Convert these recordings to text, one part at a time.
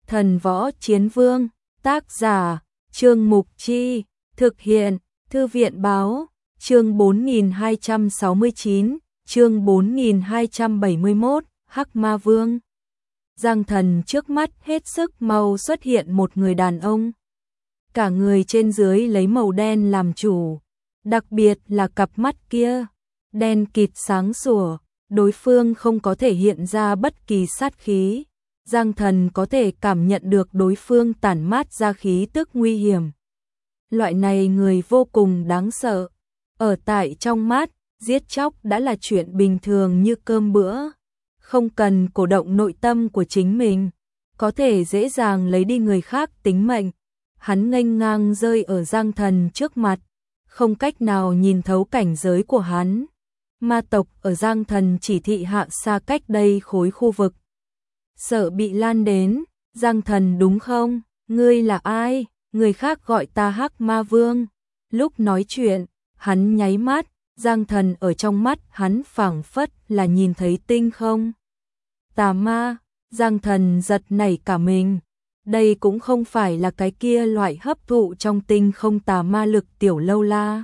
Thần Võ Chiến Vương, tác giả, Trương Mục Chi, thực hiện, Thư viện báo, chương 4269, chương 4271, Hắc Ma Vương. Giang Thần trước mắt hết sức mau xuất hiện một người đàn ông. Cả người trên dưới lấy màu đen làm chủ, đặc biệt là cặp mắt kia, đen kịt sáng sủa, đối phương không có thể hiện ra bất kỳ sát khí. Giang Thần có thể cảm nhận được đối phương tản mát ra khí tức nguy hiểm. Loại này người vô cùng đáng sợ. Ở tại trong mắt, giết chóc đã là chuyện bình thường như cơm bữa. Không cần cổ động nội tâm của chính mình, có thể dễ dàng lấy đi người khác tính mệnh. Hắn nghênh ngang rơi ở Giang Thần trước mặt, không cách nào nhìn thấu cảnh giới của hắn. Ma tộc ở Giang Thần chỉ thị hạ xa cách đây khối khu vực. Sợ bị lan đến, Giang Thần đúng không? Ngươi là ai? Người khác gọi ta Hắc Ma Vương. Lúc nói chuyện, hắn nháy mắt, Giang Thần ở trong mắt hắn phảng phất là nhìn thấy tinh không. Tà ma, Giang Thần giật nảy cả mình. Đây cũng không phải là cái kia loại hấp thụ trong tinh không tà ma lực tiểu lâu la.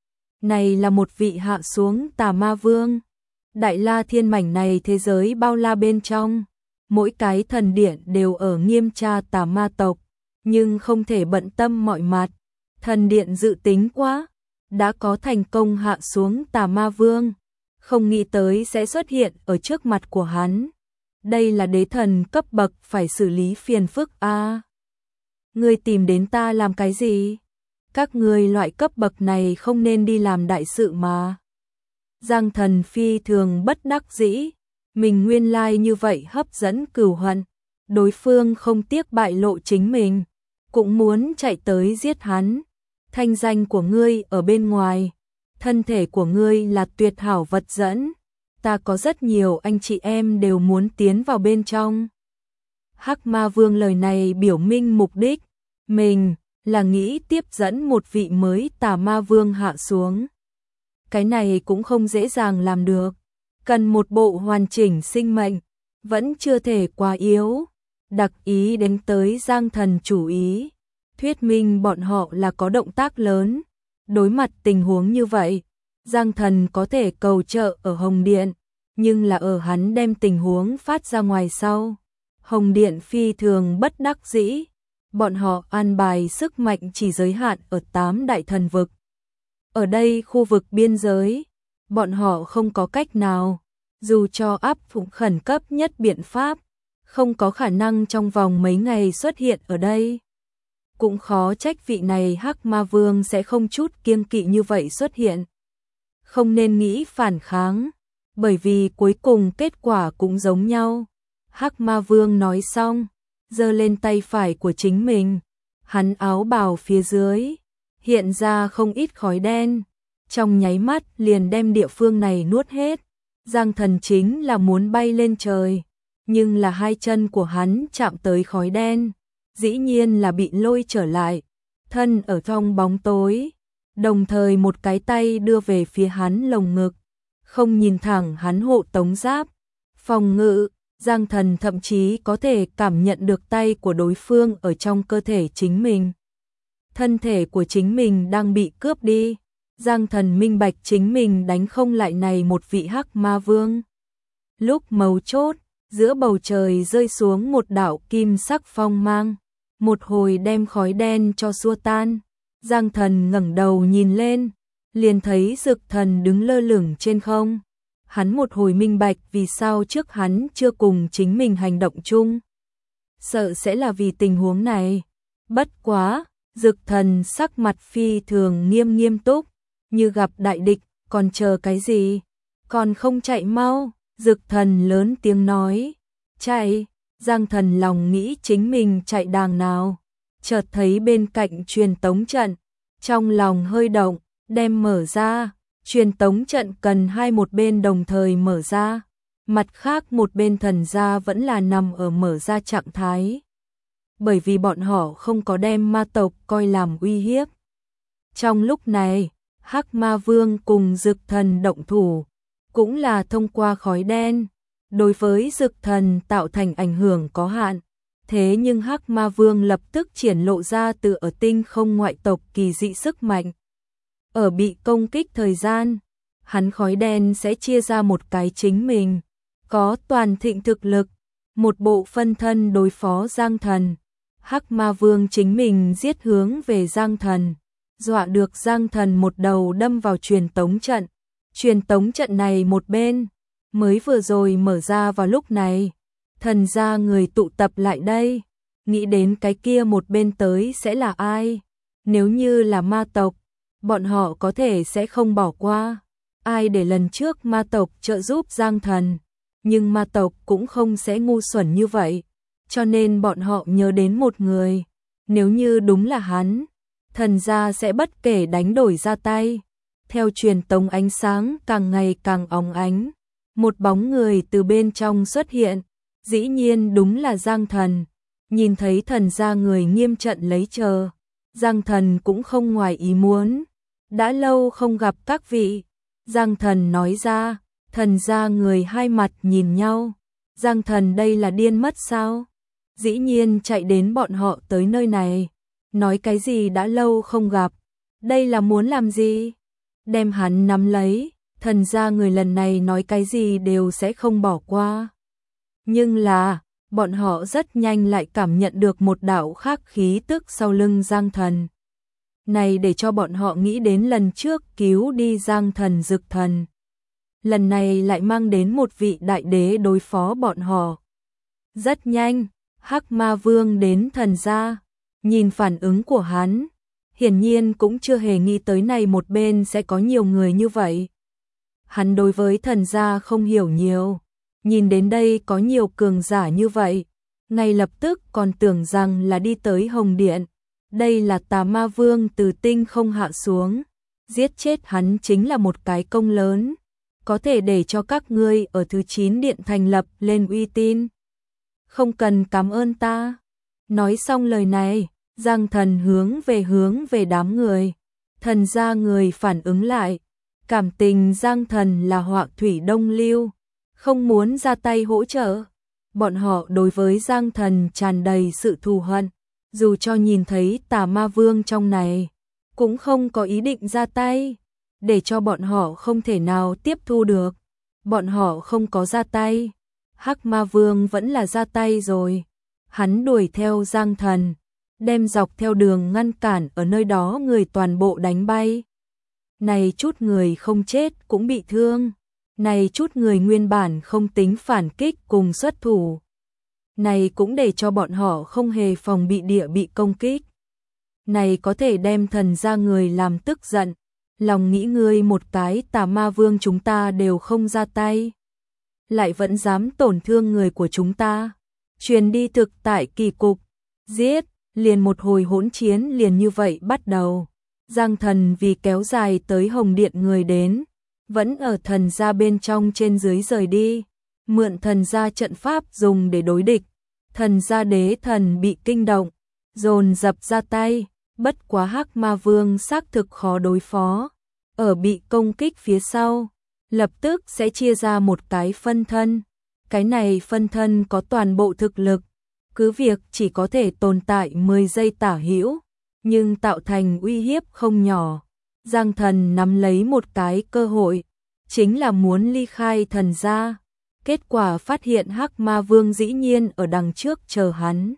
Này là một vị hạ xuống tà ma vương. Đại la thiên mảnh này thế giới bao la bên trong. Mỗi cái thần điện đều ở nghiêm tra tà ma tộc, nhưng không thể bận tâm mọi mặt. Thần điện dự tính quá, đã có thành công hạ xuống tà ma vương, không nghĩ tới sẽ xuất hiện ở trước mặt của hắn. Đây là đế thần cấp bậc phải xử lý phiền phức a. Ngươi tìm đến ta làm cái gì? Các ngươi loại cấp bậc này không nên đi làm đại sự mà. Giang Thần phi thường bất đắc dĩ. Mình nguyên lai như vậy hấp dẫn cửu hận, đối phương không tiếc bại lộ chính mình, cũng muốn chạy tới giết hắn. Thanh danh của ngươi ở bên ngoài, thân thể của ngươi là tuyệt hảo vật dẫn, ta có rất nhiều anh chị em đều muốn tiến vào bên trong. Hắc Ma Vương lời này biểu minh mục đích, mình là nghĩ tiếp dẫn một vị mới tà ma vương hạ xuống. Cái này cũng không dễ dàng làm được. Cần một bộ hoàn chỉnh sinh mệnh, vẫn chưa thể quá yếu. Đặc ý đánh tới Giang Thần chủ ý, thuyết minh bọn họ là có động tác lớn. Đối mặt tình huống như vậy, Giang Thần có thể cầu trợ ở Hồng Điện, nhưng là ở hắn đem tình huống phát ra ngoài sau. Hồng Điện phi thường bất đắc dĩ, bọn họ an bài sức mạnh chỉ giới hạn ở 8 đại thần vực. Ở đây khu vực biên giới, bọn họ không có cách nào, dù cho áp dụng khẩn cấp nhất biện pháp, không có khả năng trong vòng mấy ngày xuất hiện ở đây. Cũng khó trách vị này Hắc Ma Vương sẽ không chút kiêng kỵ như vậy xuất hiện. Không nên nghĩ phản kháng, bởi vì cuối cùng kết quả cũng giống nhau. Hắc Ma Vương nói xong, giơ lên tay phải của chính mình, hắn áo bào phía dưới hiện ra không ít khói đen, trong nháy mắt liền đem địa phương này nuốt hết. Giang Thần chính là muốn bay lên trời, nhưng là hai chân của hắn chạm tới khói đen, dĩ nhiên là bị lôi trở lại, thân ở trong bóng tối, đồng thời một cái tay đưa về phía hắn lồng ngực, không nhìn thẳng hắn hộ tống giáp, phòng ngự. Giang Thần thậm chí có thể cảm nhận được tay của đối phương ở trong cơ thể chính mình. Thân thể của chính mình đang bị cướp đi. Giang Thần minh bạch chính mình đánh không lại này một vị Hắc Ma Vương. Lúc mấu chốt, giữa bầu trời rơi xuống một đạo kim sắc phong mang, một hồi đem khói đen cho xua tan. Giang Thần ngẩng đầu nhìn lên, liền thấy Dực Thần đứng lơ lửng trên không. Hắn một hồi minh bạch vì sao trước hắn chưa cùng chính mình hành động chung. Sợ sẽ là vì tình huống này. Bất quá, Dực Thần sắc mặt phi thường nghiêm túc, như gặp đại địch, còn chờ cái gì? Còn không chạy mau? Dực Thần lớn tiếng nói. Chạy, Giang Thần lòng nghĩ chính mình chạy đàng nào. Chợt thấy bên cạnh truyền tống trận, trong lòng hơi động, đem mở ra. Truyền tống trận cần một bên đồng thời mở ra, mặt khác một bên thần gia vẫn là nằm ở mở ra trạng thái. Bởi vì bọn họ không có đem ma tộc coi làm uy hiếp. Trong lúc này, Hắc Ma Vương cùng Dực Thần động thủ, cũng là thông qua khói đen, đối với Dực Thần tạo thành ảnh hưởng có hạn, Thế nhưng Hắc Ma Vương lập tức triển lộ ra từ ở tinh không ngoại tộc kỳ dị sức mạnh. Ở bị công kích thời gian, hắn khói đen sẽ chia ra một cái chính mình, có toàn thịnh thực lực, một bộ phân thân đối phó Giang Thần. Hắc Ma Vương chính mình giết hướng về Giang Thần, dọa được Giang Thần một đầu đâm vào truyền tống trận. Truyền tống trận này một bên, mới vừa rồi mở ra vào lúc này. Thần gia người tụ tập lại đây, nghĩ đến cái kia một bên tới sẽ là ai. Nếu như là ma tộc, bọn họ có thể sẽ không bỏ qua. Ai để lần trước ma tộc trợ giúp Giang Thần, nhưng ma tộc cũng không sẽ ngu xuẩn như vậy. Cho nên bọn họ nhớ đến một người, nếu như đúng là hắn, thần gia sẽ bất kể đánh đổi ra tay. Theo truyền tống ánh sáng càng ngày càng óng ánh, một bóng người từ bên trong xuất hiện, dĩ nhiên đúng là Giang Thần. Nhìn thấy thần gia người nghiêm trận lấy chờ, Giang Thần cũng không ngoài ý muốn. Đã lâu không gặp các vị, Giang Thần nói ra. Thần gia người hai mặt nhìn nhau, Giang Thần đây là điên mất sao? Dĩ nhiên chạy đến bọn họ tới nơi này, nói cái gì đã lâu không gặp, đây là muốn làm gì? Đem hắn nắm lấy, thần gia người lần này nói cái gì đều sẽ không bỏ qua. Nhưng là, bọn họ rất nhanh lại cảm nhận được một đạo khác khí tức sau lưng Giang Thần. Này để cho bọn họ nghĩ đến lần trước cứu đi Giang Thần Dực Thần. Lần này lại mang đến một vị đại đế đối phó bọn họ. Rất nhanh, Hắc Ma Vương đến thần gia, nhìn phản ứng của hắn, hiển nhiên cũng chưa hề nghĩ tới này một bên sẽ có nhiều người như vậy. Hắn đối với thần gia không hiểu nhiều, nhìn đến đây có nhiều cường giả như vậy, ngay lập tức còn tưởng rằng là đi tới Hồng Điện. Đây là Tà Ma Vương từ tinh không hạ xuống, giết chết hắn chính là một cái công lớn, có thể để cho các ngươi ở thứ 9 điện thành lập lên uy tín. Không cần cảm ơn ta. Nói xong lời này, Giang Thần hướng về đám người. Thần gia người phản ứng lại, cảm tình Giang Thần là họa thủy đông lưu, không muốn ra tay hỗ trợ. Bọn họ đối với Giang Thần tràn đầy sự thù hận, dù cho nhìn thấy Tà Ma Vương trong này, cũng không có ý định ra tay, để cho bọn họ không thể nào tiếp thu được. Bọn họ không có ra tay, Hắc Ma Vương vẫn là ra tay rồi. Hắn đuổi theo Giang Thần, đem dọc theo đường ngăn cản ở nơi đó người toàn bộ đánh bay. Này chút người không chết cũng bị thương, này chút người nguyên bản không tính phản kích cùng xuất thủ. Này cũng để cho bọn họ không hề phòng bị địa bị công kích. Này có thể đem thần gia người làm tức giận, lòng nghĩ ngươi một cái Tà Ma Vương chúng ta đều không ra tay, lại vẫn dám tổn thương người của chúng ta. Truyền đi thực tại kỳ cục, giết, liền một hồi hỗn chiến liền như vậy bắt đầu. Giang Thần vì kéo dài tới Hồng Điện người đến, vẫn ở thần gia bên trong trên dưới rời đi, mượn thần gia trận pháp dùng để đối địch. Thần gia đế thần bị kinh động, dồn dập ra tay, bất quá Hắc Ma Vương xác thực khó đối phó. Ở bị công kích phía sau, lập tức sẽ chia ra một cái phân thân. Cái này phân thân có toàn bộ thực lực, cứ việc chỉ có thể tồn tại 10 giây tả hữu, nhưng tạo thành uy hiếp không nhỏ. Giang Thần nắm lấy một cái cơ hội, chính là muốn ly khai thần gia. Kết quả phát hiện Hắc Ma Vương dĩ nhiên ở đằng trước chờ hắn.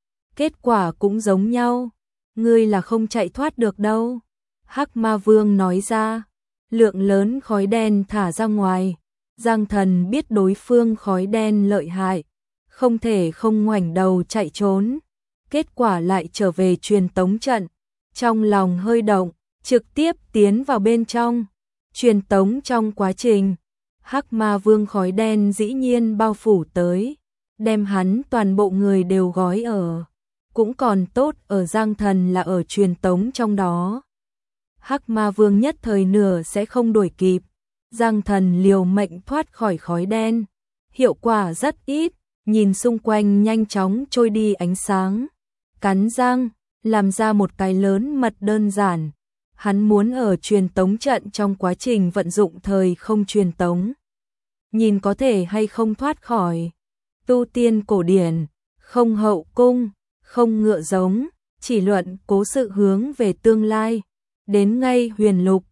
Kết quả cũng giống nhau, ngươi là không chạy thoát được đâu. Hắc Ma Vương nói ra, lượng lớn khói đen thả ra ngoài. Giang Thần biết đối phương khói đen lợi hại, không thể không ngoảnh đầu chạy trốn. Kết quả lại trở về truyền tống trận, trong lòng hơi động, trực tiếp tiến vào bên trong. Truyền tống trong quá trình, Hắc Ma Vương khói đen dĩ nhiên bao phủ tới, đem hắn toàn bộ người đều gói ở. Cũng còn tốt ở Giang Thần là ở truyền tống trong đó. Hắc Ma Vương nhất thời nửa sẽ không đuổi kịp. Giang Thần liều mệnh thoát khỏi khói đen, hiệu quả rất ít, nhìn xung quanh nhanh chóng trôi đi ánh sáng. Cắn răng, làm ra một cái lớn mật đơn giản. Hắn muốn ở truyền tống trận trong quá trình vận dụng thời không truyền tống, nhìn có thể hay không thoát khỏi. Tu tiên cổ điển, không hậu cung, không ngựa giống, chỉ luận cố sự hướng về tương lai. Đến ngay Huyền Lục,